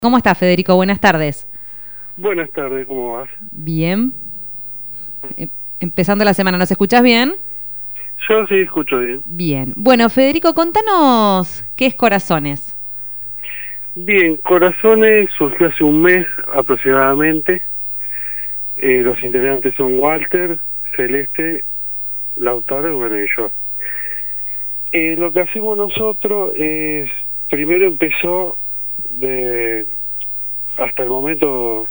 ¿Cómo está, Federico? Buenas tardes. Buenas tardes, ¿cómo vas? Bien. Empezando la semana, ¿nos escuchás bien? Yo sí escucho bien. Bien. Bueno, Federico, contanos qué es Corazones. Bien, Corazones surgió hace un mes aproximadamente. Los integrantes son Walter, Celeste, Lautaro y bueno, y yo. Lo que hacemos nosotros es, primero empezó hasta el momento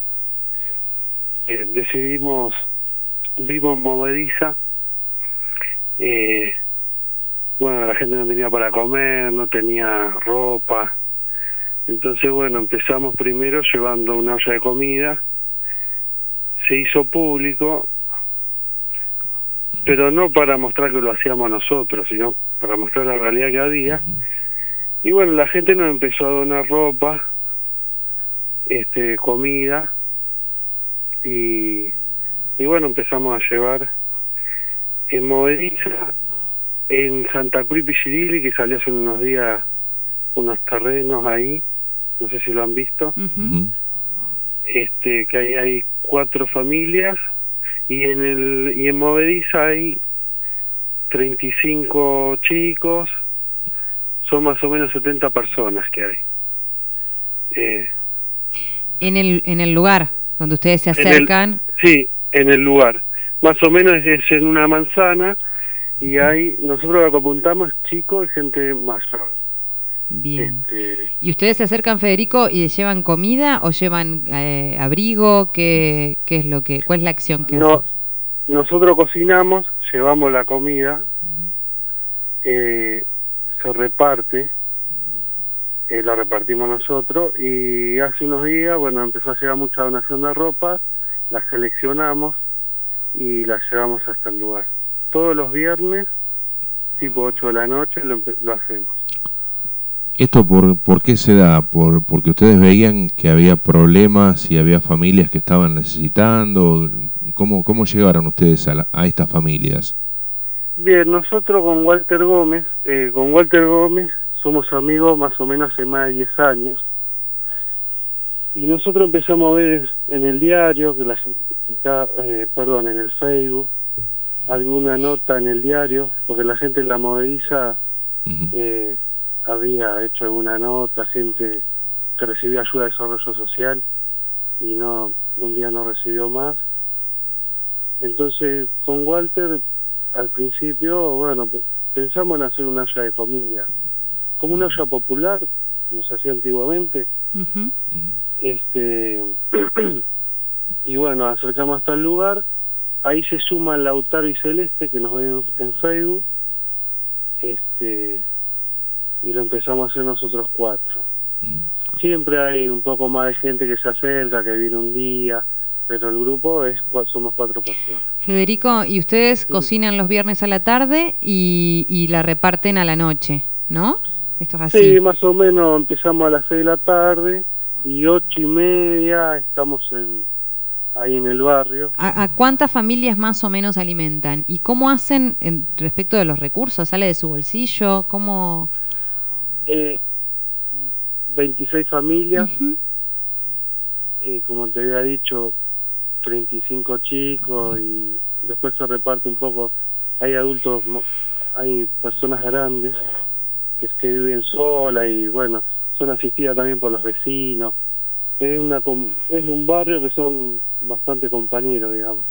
decidimos, vimos Movediza. Bueno, la gente no tenía para comer, no tenía ropa. Entonces, bueno, empezamos primero llevando una olla de comida. Se hizo público, pero no para mostrar que lo hacíamos nosotros, sino para mostrar la realidad que había. Y bueno, la gente nos empezó a donar ropa, comida, y bueno, empezamos a llevar en Movediza, en Santa Cruz y Pichirili, que salió hace unos días unos terrenos ahí, no sé si lo han visto. Que hay 4 familias y en Movediza hay 35 chicos, son más o menos 70 personas que hay. En el lugar donde ustedes se acercan. Sí, en el lugar. Más o menos es en una manzana y nosotros lo que apuntamos chicos y gente mayor. Bien. ¿Y ustedes se acercan, Federico, y llevan comida o llevan abrigo? ¿Qué es cuál es la acción que hacen? Nosotros cocinamos, llevamos la comida, se reparte, la repartimos nosotros, y hace unos días, bueno, empezó a llegar mucha donación de ropa, la seleccionamos y la llevamos hasta el lugar. Todos los viernes, tipo 8 de la noche, lo hacemos. ¿Esto por qué se da? ¿Porque ustedes veían que había problemas y había familias que estaban necesitando? ¿Cómo llegaron ustedes a estas familias? Bien, nosotros con Walter Gómez somos amigos más o menos hace más de 10 años. Y nosotros empezamos a ver en el diario, que la gente, en el Facebook, alguna nota en el diario, porque la gente en la Movediza había hecho alguna nota, gente que recibía ayuda de desarrollo social y un día no recibió más. Entonces con Walter al principio, bueno, pensamos en hacer una olla de comida, como una olla popular, como se hacía antiguamente. Y bueno, acercamos hasta el lugar, ahí se suman Lautaro y Celeste, que nos ven en Facebook, y lo empezamos a hacer nosotros 4. Siempre hay un poco más de gente que se acerca, que viene un día, pero el grupo somos 4 personas. Federico, y ustedes cocinan los viernes a la tarde y la reparten a la noche, ¿no? Esto es así. Sí, más o menos empezamos a las 6 de la tarde y 8:30 estamos ahí en el barrio. ¿A cuántas familias más o menos alimentan? ¿Y cómo hacen respecto de los recursos? ¿Sale de su bolsillo? ¿Cómo...? 26 familias, como te había dicho, 35 chicos, y después se reparte un poco. Hay adultos, hay personas grandes que viven solas y bueno, son asistidas también por los vecinos. Es un barrio que son bastante compañeros, digamos.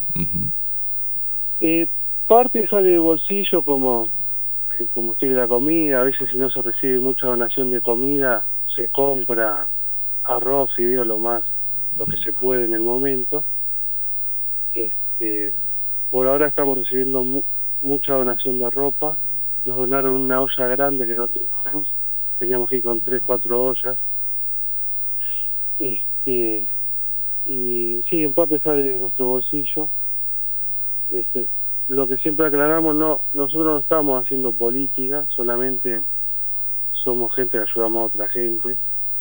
Parte sale de bolsillo como estoy la comida. A veces si no se recibe mucha donación de comida, se compra arroz, fideo, lo que se puede en el momento. Por ahora estamos recibiendo mucha donación de ropa. Nos donaron una olla grande que no teníamos que ir con 3-4 ollas. Y sí, en parte sale de nuestro bolsillo. Lo que siempre aclaramos, nosotros no estamos haciendo política, solamente somos gente que ayudamos a otra gente.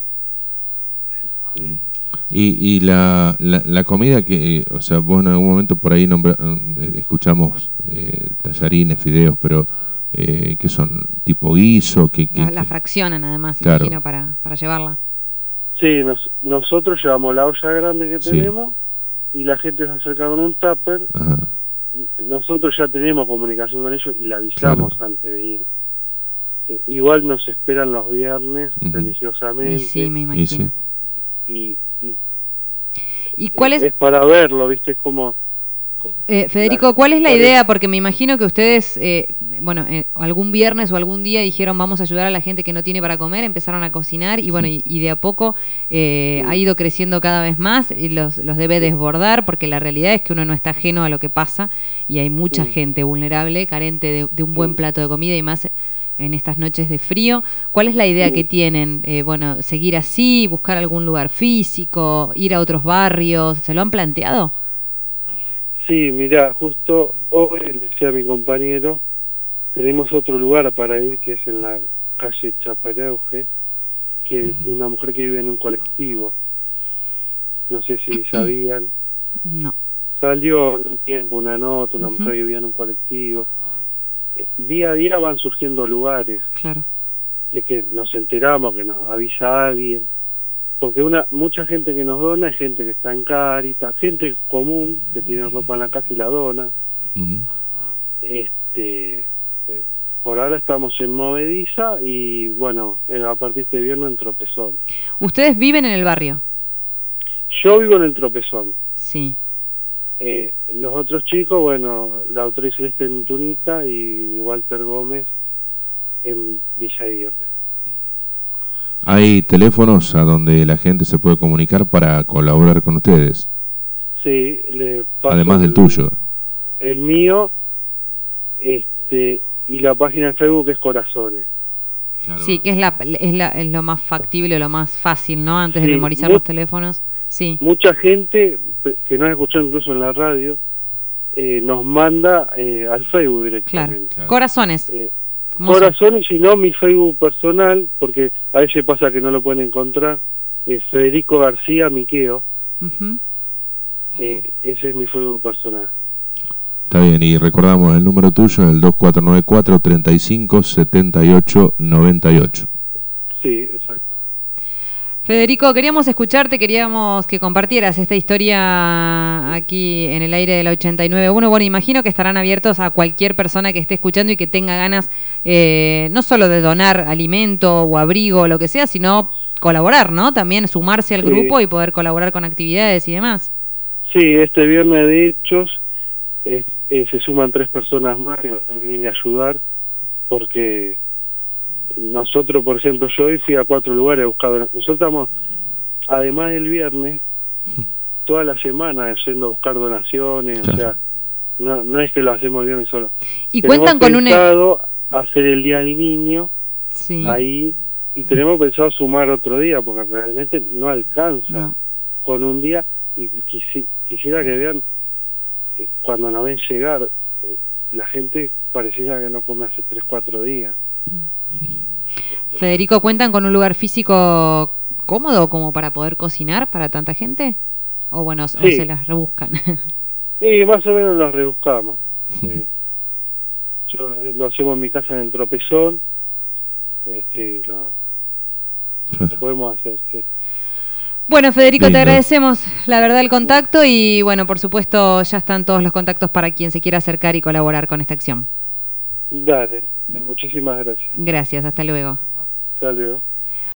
Y la comida que, o sea, vos en algún momento por ahí escuchamos tallarines, fideos, pero que son tipo guiso, la fraccionan además, claro. Imagino, para llevarla. Sí, nosotros llevamos la olla grande que Sí. tenemos y la gente se acerca con un tupper. Ajá. Nosotros ya tenemos comunicación con ellos y le avisamos antes de ir. Igual nos esperan los viernes religiosamente. Y sí, me Y imagino. sí. ¿Y cuál es, para verlo, ¿viste? Es como... Federico, cuál es la idea? Porque me imagino que ustedes, algún viernes o algún día dijeron vamos a ayudar a la gente que no tiene para comer, empezaron a cocinar y bueno, y de a poco ha ido creciendo cada vez más y los debe desbordar, porque la realidad es que uno no está ajeno a lo que pasa y hay mucha gente vulnerable, carente de un buen plato de comida y más en estas noches de frío. ¿Cuál es la idea que tienen? Seguir así, buscar algún lugar físico, ir a otros barrios, ¿se lo han planteado? Sí, mirá, justo hoy, le decía a mi compañero, tenemos otro lugar para ir, que es en la calle Chaparauge, que es una mujer que vive en un colectivo. No sé si sabían. No. Salió en un tiempo una nota, una mujer que vivía en un colectivo. Día a día van surgiendo lugares. Claro. De que nos enteramos, que nos avisa alguien. Porque mucha gente que nos dona es gente que está en Cáritas, gente común que tiene ropa en la casa y la dona. Por ahora estamos en Movediza y bueno, a partir de este viernes en Tropezón. ¿Ustedes viven en el barrio? Yo vivo en el Tropezón. Sí. Los otros chicos, bueno, la autora Celeste en Tunita y Walter Gómez en Villa Aguirre. ¿Hay teléfonos a donde la gente se puede comunicar para colaborar con ustedes? Sí, le paso además del tuyo. El mío, y la página de Facebook es Corazones. Claro. Sí, que es lo más factible, lo más fácil, ¿no? Antes de memorizar los teléfonos. Sí. Mucha gente que nos escuchó incluso en la radio nos manda al Facebook directamente. Claro. Corazones. Corazones, y no mi Facebook personal, porque a veces pasa que no lo pueden encontrar. Federico García Miqueo. Ese es mi Facebook personal. Está bien, y recordamos el número tuyo, el 2494 35 78 98. Sí, exacto. Federico, queríamos escucharte, queríamos que compartieras esta historia aquí en el aire de la 89.1. Bueno, imagino que estarán abiertos a cualquier persona que esté escuchando y que tenga ganas no solo de donar alimento o abrigo o lo que sea, sino colaborar, ¿no? También sumarse al grupo y poder colaborar con actividades y demás. Sí, este viernes de hechos se suman 3 personas más que nos vienen a ayudar, porque nosotros, por ejemplo, yo hoy fui a 4 lugares a buscar. Nosotros estamos, además del viernes, toda la semana yendo a buscar donaciones. Claro. O sea, no es que lo hacemos el viernes solo. Y cuentan con hacer el Día del Niño ahí, y tenemos pensado sumar otro día, porque realmente no alcanza con un día, y quisiera que vean cuando nos ven llegar, la gente pareciera que no come hace 3-4 días. Federico, ¿cuentan con un lugar físico cómodo como para poder cocinar para tanta gente? O bueno, o se las rebuscan. Sí, más o menos las rebuscamos. Yo lo hacemos en mi casa en el Tropezón. Lo podemos hacer, sí. Bueno, Federico, te agradecemos la verdad el contacto y bueno, por supuesto ya están todos los contactos para quien se quiera acercar y colaborar con esta acción. Dale, muchísimas gracias. Gracias, hasta luego. Hasta luego.